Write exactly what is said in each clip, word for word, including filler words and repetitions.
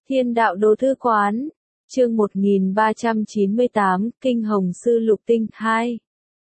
Thiên đạo đồ thư quán, chương một nghìn ba trăm chín mươi tám, Kinh Hồng Sư Lục Tinh hai.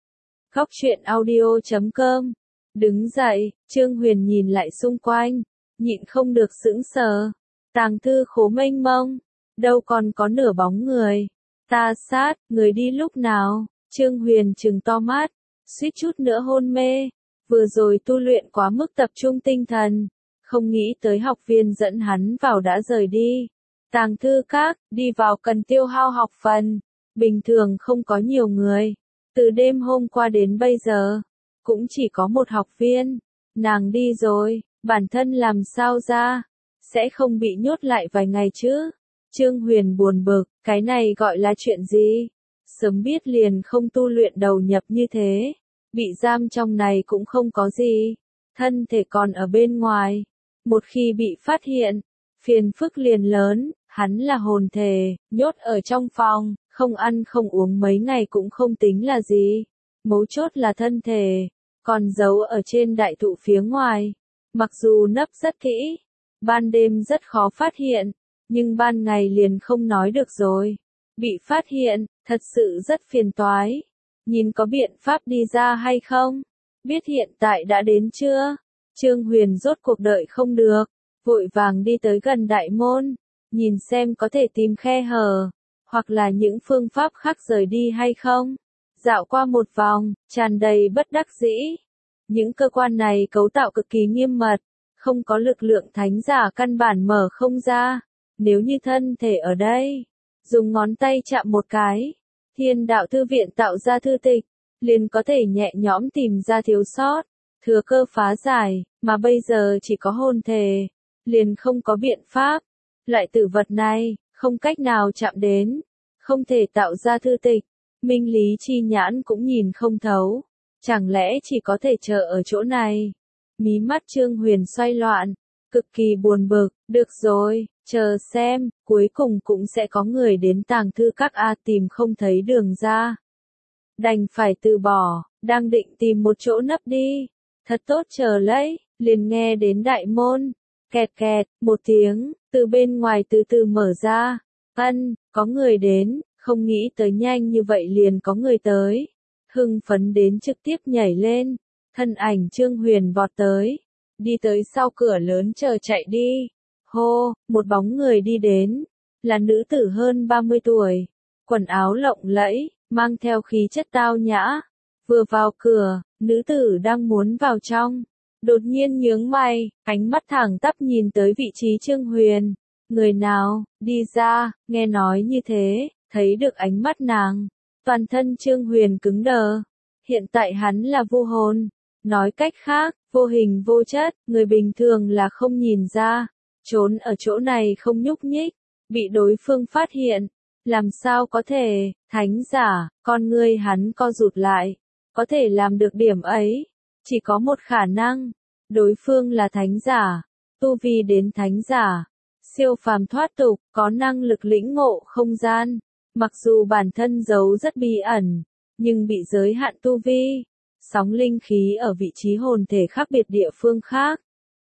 Góc truyện audio chấm com. Đứng dậy, Trương Huyền nhìn lại xung quanh, nhịn không được sững sờ. Tàng thư khố mênh mông, đâu còn có nửa bóng người. Ta sát, người đi lúc nào? Trương Huyền trừng to mắt, suýt chút nữa hôn mê. Vừa rồi tu luyện quá mức tập trung tinh thần, không nghĩ tới học viên dẫn hắn vào đã rời đi. Tàng thư các, đi vào cần tiêu hao học phần, bình thường không có nhiều người. Từ đêm hôm qua đến bây giờ, cũng chỉ có một học viên. Nàng đi rồi, bản thân làm sao ra? Sẽ không bị nhốt lại vài ngày chứ? Trương Huyền buồn bực, cái này gọi là chuyện gì? Sớm biết liền không tu luyện đầu nhập như thế. Bị giam trong này cũng không có gì. Thân thể còn ở bên ngoài. Một khi bị phát hiện, phiền phức liền lớn. Hắn là hồn thể, nhốt ở trong phòng, không ăn không uống mấy ngày cũng không tính là gì. Mấu chốt là thân thể, còn giấu ở trên đại thụ phía ngoài. Mặc dù nấp rất kỹ, ban đêm rất khó phát hiện, nhưng ban ngày liền không nói được rồi. Bị phát hiện, thật sự rất phiền toái. Nhìn có biện pháp đi ra hay không? Biết hiện tại đã đến chưa? Trương Huyền rốt cuộc đợi không được, vội vàng đi tới gần đại môn. Nhìn xem có thể tìm khe hở, hoặc là những phương pháp khác rời đi hay không. Dạo qua một vòng, tràn đầy bất đắc dĩ. Những cơ quan này cấu tạo cực kỳ nghiêm mật, không có lực lượng thánh giả căn bản mở không ra. Nếu như thân thể ở đây, dùng ngón tay chạm một cái, Thiên đạo thư viện tạo ra thư tịch, liền có thể nhẹ nhõm tìm ra thiếu sót, thừa cơ phá giải, mà bây giờ chỉ có hồn thể, liền không có biện pháp. Loại tử vật này, không cách nào chạm đến, không thể tạo ra thư tịch, minh lý chi nhãn cũng nhìn không thấu, chẳng lẽ chỉ có thể chờ ở chỗ này. Mí mắt Trương Huyền xoay loạn, cực kỳ buồn bực, được rồi, chờ xem, cuối cùng cũng sẽ có người đến tàng thư các A tìm không thấy đường ra. Đành phải từ bỏ, đang định tìm một chỗ nấp đi, thật tốt chờ lấy, liền nghe đến đại môn. Kẹt kẹt, một tiếng, từ bên ngoài từ từ mở ra. Ân, có người đến, không nghĩ tới nhanh như vậy liền có người tới. Hưng phấn đến trực tiếp nhảy lên. Thân ảnh Trương Huyền vọt tới. Đi tới sau cửa lớn chờ chạy đi. Hô, một bóng người đi đến. Là nữ tử hơn ba mươi tuổi. Quần áo lộng lẫy, mang theo khí chất tao nhã. Vừa vào cửa, nữ tử đang muốn vào trong. Đột nhiên nhướng mày, ánh mắt thẳng tắp nhìn tới vị trí Trương Huyền. Người nào, đi ra, nghe nói như thế, thấy được ánh mắt nàng. Toàn thân Trương Huyền cứng đờ. Hiện tại hắn là vô hồn. Nói cách khác, vô hình vô chất, người bình thường là không nhìn ra. Trốn ở chỗ này không nhúc nhích, bị đối phương phát hiện. Làm sao có thể, thánh giả, con ngươi hắn co rụt lại. Có thể làm được điểm ấy. Chỉ có một khả năng, đối phương là thánh giả, tu vi đến thánh giả, siêu phàm thoát tục, có năng lực lĩnh ngộ không gian, mặc dù bản thân giấu rất bí ẩn, nhưng bị giới hạn tu vi, sóng linh khí ở vị trí hồn thể khác biệt địa phương khác,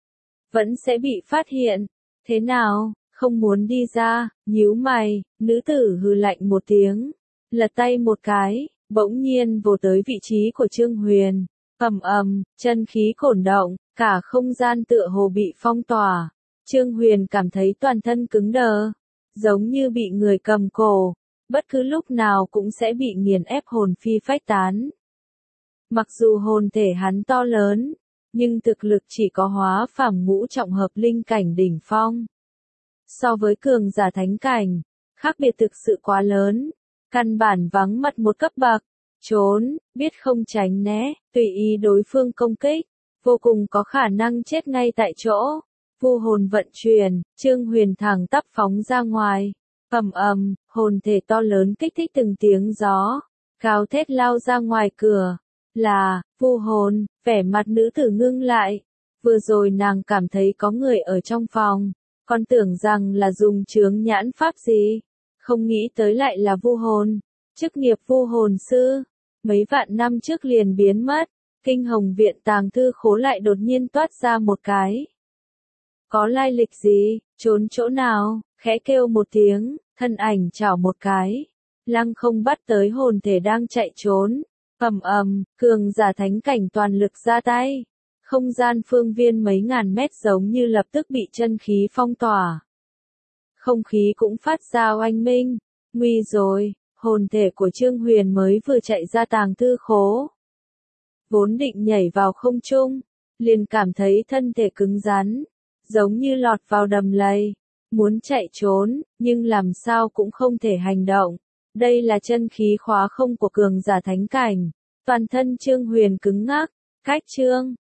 vẫn sẽ bị phát hiện. Thế nào, không muốn đi ra, nhíu mày, nữ tử hừ lạnh một tiếng, lật tay một cái, bỗng nhiên vồ tới vị trí của Trương Huyền. Ầm ầm, chân khí cổn động, cả không gian tựa hồ bị phong tỏa. Trương Huyền cảm thấy toàn thân cứng đờ, giống như bị người cầm cổ, bất cứ lúc nào cũng sẽ bị nghiền ép hồn phi phách tán. Mặc dù hồn thể hắn to lớn, nhưng thực lực chỉ có hóa phàm ngũ trọng hợp linh cảnh đỉnh phong. So với cường giả thánh cảnh, khác biệt thực sự quá lớn, căn bản vắng mặt một cấp bậc. Trốn, biết không tránh né, tùy ý đối phương công kích, vô cùng có khả năng chết ngay tại chỗ. Vu hồn vận chuyển, Trương Huyền thẳng tắp phóng ra ngoài. Ầm ầm, hồn thể to lớn kích thích từng tiếng gió, gào thét lao ra ngoài cửa. Là, vu hồn, vẻ mặt nữ tử ngưng lại. Vừa rồi nàng cảm thấy có người ở trong phòng, còn tưởng rằng là dùng chướng nhãn pháp gì. Không nghĩ tới lại là vu hồn, chức nghiệp vu hồn sư. Mấy vạn năm trước liền biến mất, Kinh Hồng viện tàng thư khố lại đột nhiên toát ra một cái. Có lai lịch gì, trốn chỗ nào, khẽ kêu một tiếng, thân ảnh chảo một cái, lăng không bắt tới hồn thể đang chạy trốn. Ầm ầm, cường giả thánh cảnh toàn lực ra tay. Không gian phương viên mấy ngàn mét giống như lập tức bị chân khí phong tỏa. Không khí cũng phát ra oanh minh. Nguy rồi, hồn thể của Trương Huyền mới vừa chạy ra tàng thư khố. Vốn định nhảy vào không trung, liền cảm thấy thân thể cứng rắn, giống như lọt vào đầm lầy. Muốn chạy trốn, nhưng làm sao cũng không thể hành động. Đây là chân khí khóa không của cường giả thánh cảnh. Toàn thân Trương Huyền cứng ngắc, cách Trương